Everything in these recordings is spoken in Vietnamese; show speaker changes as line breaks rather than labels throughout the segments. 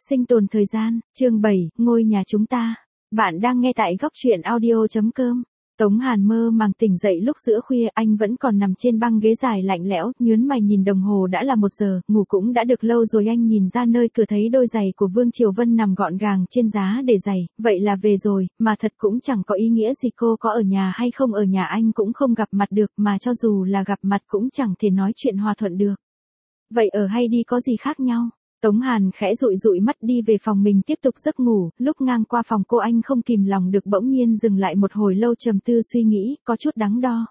Sinh tồn thời gian, chương 7, ngôi nhà chúng ta. Bạn đang nghe tại góc truyện audio.com. Tống Hàn mơ màng tỉnh dậy lúc giữa khuya, anh vẫn còn nằm trên băng ghế dài lạnh lẽo, nhướng mày nhìn đồng hồ đã là 1 giờ, ngủ cũng đã được lâu rồi. Anh nhìn ra nơi cửa thấy đôi giày của Vương Triều Vân nằm gọn gàng trên giá để giày, vậy là về rồi, mà thật cũng chẳng có ý nghĩa gì cô có ở nhà hay không ở nhà anh cũng không gặp mặt được, mà cho dù là gặp mặt cũng chẳng thể nói chuyện hòa thuận được. Vậy ở hay đi có gì khác nhau? Tống Hàn khẽ dụi dụi mắt đi về phòng mình tiếp tục giấc ngủ, lúc ngang qua phòng cô anh không kìm lòng được bỗng nhiên dừng lại một hồi lâu trầm tư suy nghĩ, có chút đắn đo.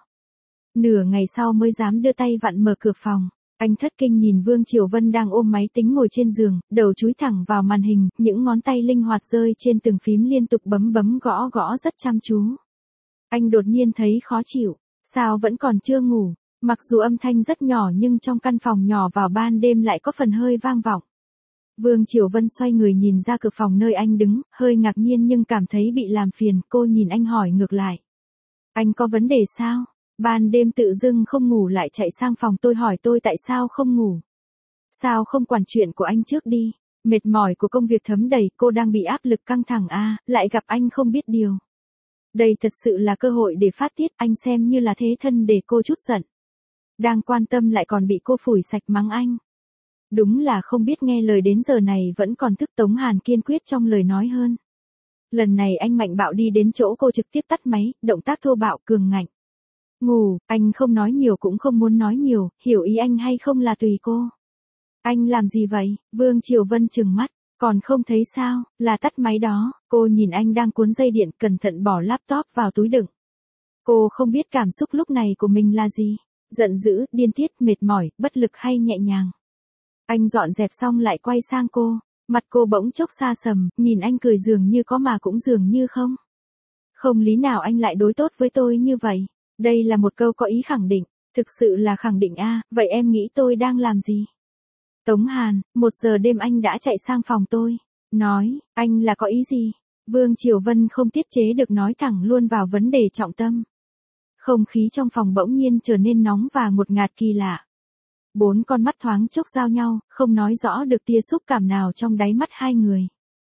Nửa ngày sau mới dám đưa tay vặn mở cửa phòng. Anh thất kinh nhìn Vương Triều Vân đang ôm máy tính ngồi trên giường, đầu chúi thẳng vào màn hình, những ngón tay linh hoạt rơi trên từng phím liên tục bấm bấm gõ gõ rất chăm chú. Anh đột nhiên thấy khó chịu, sao vẫn còn chưa ngủ, mặc dù âm thanh rất nhỏ nhưng trong căn phòng nhỏ vào ban đêm lại có phần hơi vang vọng. Vương Triều Vân xoay người nhìn ra cửa phòng nơi anh đứng, hơi ngạc nhiên nhưng cảm thấy bị làm phiền, cô nhìn anh hỏi ngược lại. Anh có vấn đề sao? Ban đêm tự dưng không ngủ lại chạy sang phòng tôi hỏi tôi tại sao không ngủ. Sao không quản chuyện của anh trước đi? Mệt mỏi của công việc thấm đầy, cô đang bị áp lực căng thẳng lại gặp anh không biết điều. Đây thật sự là cơ hội để phát tiết, anh xem như là thế thân để cô chút giận. Đang quan tâm lại còn bị cô phủi sạch mắng anh. Đúng là không biết nghe lời, đến giờ này vẫn còn thức. Tống Hàn kiên quyết trong lời nói hơn. Lần này anh mạnh bạo đi đến chỗ cô trực tiếp tắt máy, động tác thô bạo cường ngạnh. Ngủ, anh không nói nhiều cũng không muốn nói nhiều, hiểu ý anh hay không là tùy cô. Anh làm gì vậy? Vương Triều Vân trừng mắt, còn không thấy sao, là tắt máy đó. Cô nhìn anh đang cuốn dây điện, cẩn thận bỏ laptop vào túi đựng. Cô không biết cảm xúc lúc này của mình là gì, giận dữ, điên tiết, mệt mỏi, bất lực hay nhẹ nhàng. Anh dọn dẹp xong lại quay sang cô, mặt cô bỗng chốc xa sầm, nhìn anh cười dường như có mà cũng dường như không. Không lý nào anh lại đối tốt với tôi như vậy. Đây là một câu có ý khẳng định, thực sự là khẳng định vậy em nghĩ tôi đang làm gì? Tống Hàn, 1 giờ đêm anh đã chạy sang phòng tôi, nói, anh là có ý gì? Vương Triều Vân không tiết chế được nói thẳng luôn vào vấn đề trọng tâm. Không khí trong phòng bỗng nhiên trở nên nóng và ngột ngạt kỳ lạ. 4 con mắt thoáng chốc giao nhau, không nói rõ được tia xúc cảm nào trong đáy mắt hai người.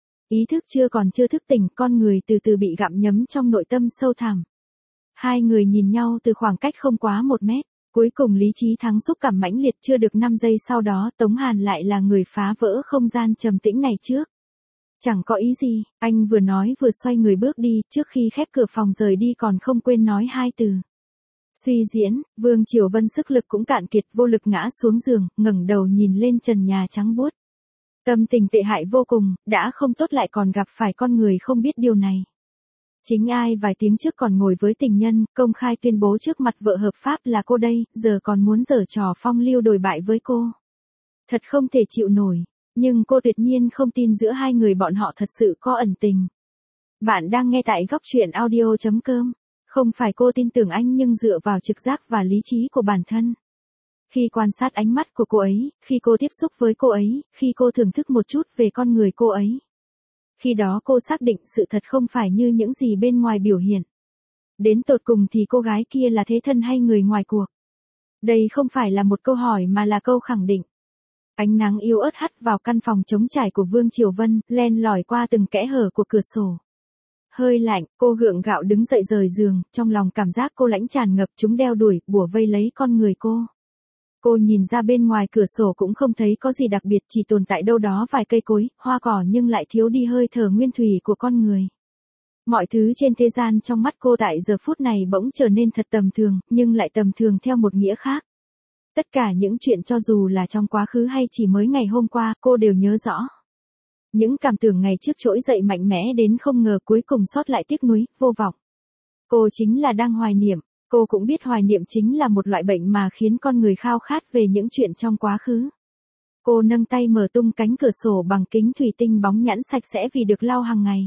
Ý thức chưa thức tỉnh, con người từ từ bị gặm nhấm trong nội tâm sâu thẳm. Hai người nhìn nhau từ khoảng cách không quá 1 mét, cuối cùng lý trí thắng xúc cảm mãnh liệt. Chưa được 5 giây sau đó Tống Hàn lại là người phá vỡ không gian trầm tĩnh này trước. Chẳng có ý gì, anh vừa nói vừa xoay người bước đi, trước khi khép cửa phòng rời đi còn không quên nói 2 từ. Suy diễn. Vương Triều Vân sức lực cũng cạn kiệt, vô lực ngã xuống giường, ngẩng đầu nhìn lên trần nhà trắng buốt. Tâm tình tệ hại vô cùng, đã không tốt lại còn gặp phải con người không biết điều này. Chính ai vài tiếng trước còn ngồi với tình nhân, công khai tuyên bố trước mặt vợ hợp pháp là cô đây, giờ còn muốn giở trò phong lưu đồi bại với cô. Thật không thể chịu nổi, nhưng cô tuyệt nhiên không tin giữa hai người bọn họ thật sự có ẩn tình. Bạn đang nghe tại góc truyện audio.com. Không phải cô tin tưởng anh nhưng dựa vào trực giác và lý trí của bản thân. Khi quan sát ánh mắt của cô ấy, khi cô tiếp xúc với cô ấy, khi cô thưởng thức một chút về con người cô ấy. Khi đó cô xác định sự thật không phải như những gì bên ngoài biểu hiện. Đến tột cùng thì cô gái kia là thế thân hay người ngoài cuộc? Đây không phải là một câu hỏi mà là câu khẳng định. Ánh nắng yếu ớt hắt vào căn phòng trống trải của Vương Triều Vân, len lỏi qua từng kẽ hở của cửa sổ. Hơi lạnh, cô gượng gạo đứng dậy rời giường, trong lòng cảm giác cô lãnh tràn ngập, chúng đeo đuổi, bủa vây lấy con người cô. Cô nhìn ra bên ngoài cửa sổ cũng không thấy có gì đặc biệt, chỉ tồn tại đâu đó vài cây cối, hoa cỏ nhưng lại thiếu đi hơi thở nguyên thủy của con người. Mọi thứ trên thế gian trong mắt cô tại giờ phút này bỗng trở nên thật tầm thường, nhưng lại tầm thường theo một nghĩa khác. Tất cả những chuyện cho dù là trong quá khứ hay chỉ mới ngày hôm qua, cô đều nhớ rõ. Những cảm tưởng ngày trước trỗi dậy mạnh mẽ đến không ngờ cuối cùng sót lại tiếc nuối, vô vọng. Cô chính là đang hoài niệm, cô cũng biết hoài niệm chính là một loại bệnh mà khiến con người khao khát về những chuyện trong quá khứ. Cô nâng tay mở tung cánh cửa sổ bằng kính thủy tinh bóng nhẵn sạch sẽ vì được lau hàng ngày.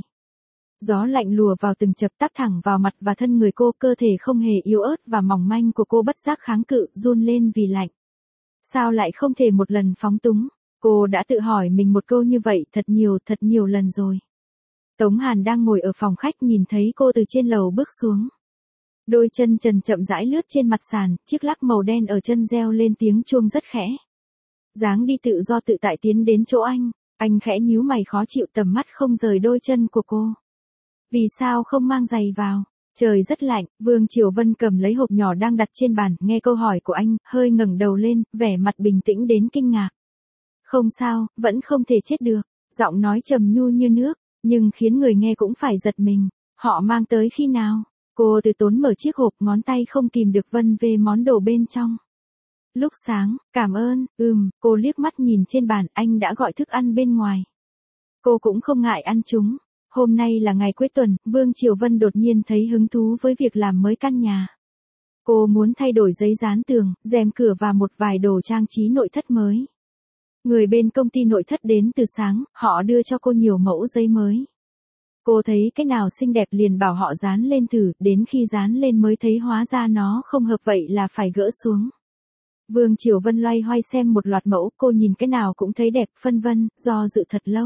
Gió lạnh lùa vào từng chập tắt thẳng vào mặt và thân người cô, cơ thể không hề yếu ớt và mỏng manh của cô bất giác kháng cự, run lên vì lạnh. Sao lại không thể một lần phóng túng? Cô đã tự hỏi mình một câu như vậy thật nhiều lần rồi. Tống Hàn đang ngồi ở phòng khách nhìn thấy cô từ trên lầu bước xuống. Đôi chân trần chậm rãi lướt trên mặt sàn, chiếc lắc màu đen ở chân reo lên tiếng chuông rất khẽ. Dáng đi tự do tự tại tiến đến chỗ anh. Anh khẽ nhíu mày khó chịu, tầm mắt không rời đôi chân của cô. Vì sao không mang giày vào? Trời rất lạnh, Vương Triều Vân cầm lấy hộp nhỏ đang đặt trên bàn, nghe câu hỏi của anh, hơi ngẩng đầu lên, vẻ mặt bình tĩnh đến kinh ngạc. Không sao, vẫn không thể chết được. Giọng nói trầm nhu như nước, nhưng khiến người nghe cũng phải giật mình. Họ mang tới khi nào? Cô từ tốn mở chiếc hộp, ngón tay không kìm được vân về món đồ bên trong. Lúc sáng, cảm ơn, cô liếc mắt nhìn trên bàn, anh đã gọi thức ăn bên ngoài. Cô cũng không ngại ăn chúng. Hôm nay là ngày cuối tuần, Vương Triều Vân đột nhiên thấy hứng thú với việc làm mới căn nhà. Cô muốn thay đổi giấy dán tường, rèm cửa và một vài đồ trang trí nội thất mới. Người bên công ty nội thất đến từ sáng, họ đưa cho cô nhiều mẫu giấy mới. Cô thấy cái nào xinh đẹp liền bảo họ dán lên thử, đến khi dán lên mới thấy hóa ra nó không hợp, vậy là phải gỡ xuống. Vương Triều Vân loay hoay xem một loạt mẫu, cô nhìn cái nào cũng thấy đẹp, phân vân, do dự thật lâu.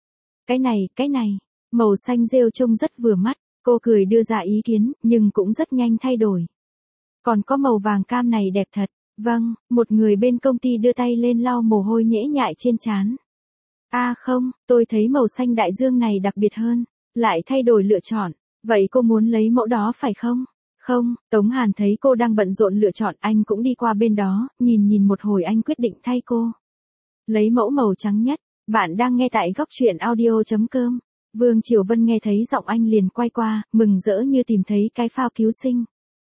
Cái này, màu xanh rêu trông rất vừa mắt, cô cười đưa ra ý kiến, nhưng cũng rất nhanh thay đổi. Còn có màu vàng cam này đẹp thật. Vâng, một người bên công ty đưa tay lên lau mồ hôi nhễ nhại trên trán. Không, tôi thấy màu xanh đại dương này đặc biệt hơn, lại thay đổi lựa chọn. Vậy cô muốn lấy mẫu đó phải không? Không, Tống Hàn thấy cô đang bận rộn lựa chọn, anh cũng đi qua bên đó, nhìn một hồi anh quyết định thay cô. Lấy mẫu màu trắng nhất. Bạn đang nghe tại góc truyện audio.com. Vương Triều Vân nghe thấy giọng anh liền quay qua, mừng rỡ như tìm thấy cái phao cứu sinh.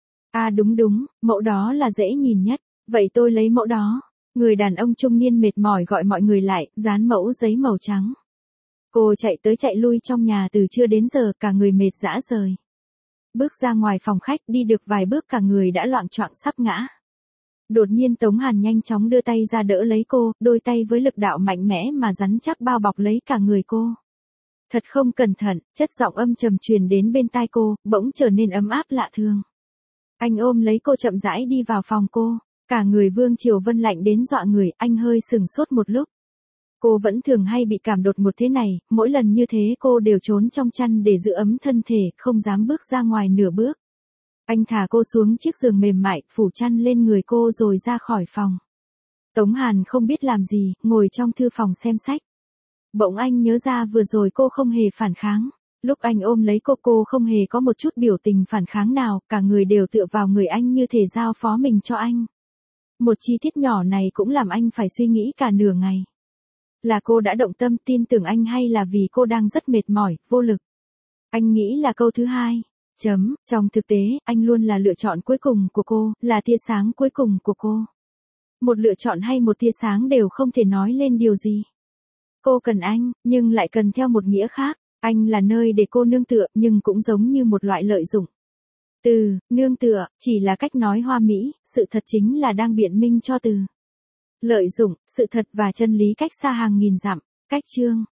Đúng, mẫu đó là dễ nhìn nhất. Vậy tôi lấy mẫu đó. Người đàn ông trung niên mệt mỏi gọi mọi người lại, dán mẫu giấy màu trắng. Cô chạy tới chạy lui trong nhà từ trưa đến giờ, cả người mệt rã rời. Bước ra ngoài phòng khách, đi được vài bước cả người đã loạng choạng sắp ngã. Đột nhiên Tống Hàn nhanh chóng đưa tay ra đỡ lấy cô, đôi tay với lực đạo mạnh mẽ mà rắn chắc bao bọc lấy cả người cô. Thật không cẩn thận, chất giọng âm trầm truyền đến bên tai cô, bỗng trở nên ấm áp lạ thường. Anh ôm lấy cô chậm rãi đi vào phòng cô. Cả người Vương Triều Vân lạnh đến dọa người, anh hơi sừng sốt một lúc. Cô vẫn thường hay bị cảm đột ngột thế này, mỗi lần như thế cô đều trốn trong chăn để giữ ấm thân thể, không dám bước ra ngoài nửa bước. Anh thả cô xuống chiếc giường mềm mại, phủ chăn lên người cô rồi ra khỏi phòng. Tống Hàn không biết làm gì, ngồi trong thư phòng xem sách. Bỗng anh nhớ ra vừa rồi cô không hề phản kháng. Lúc anh ôm lấy cô không hề có một chút biểu tình phản kháng nào, cả người đều tựa vào người anh như thể giao phó mình cho anh. Một chi tiết nhỏ này cũng làm anh phải suy nghĩ cả nửa ngày. Là cô đã động tâm tin tưởng anh hay là vì cô đang rất mệt mỏi, vô lực? Anh nghĩ là câu thứ hai. Trong thực tế, anh luôn là lựa chọn cuối cùng của cô, là tia sáng cuối cùng của cô. Một lựa chọn hay một tia sáng đều không thể nói lên điều gì. Cô cần anh, nhưng lại cần theo một nghĩa khác. Anh là nơi để cô nương tựa, nhưng cũng giống như một loại lợi dụng. Từ nương tựa chỉ là cách nói hoa mỹ, sự thật chính là đang biện minh cho từ lợi dụng, sự thật và chân lý cách xa hàng nghìn dặm. Cách chương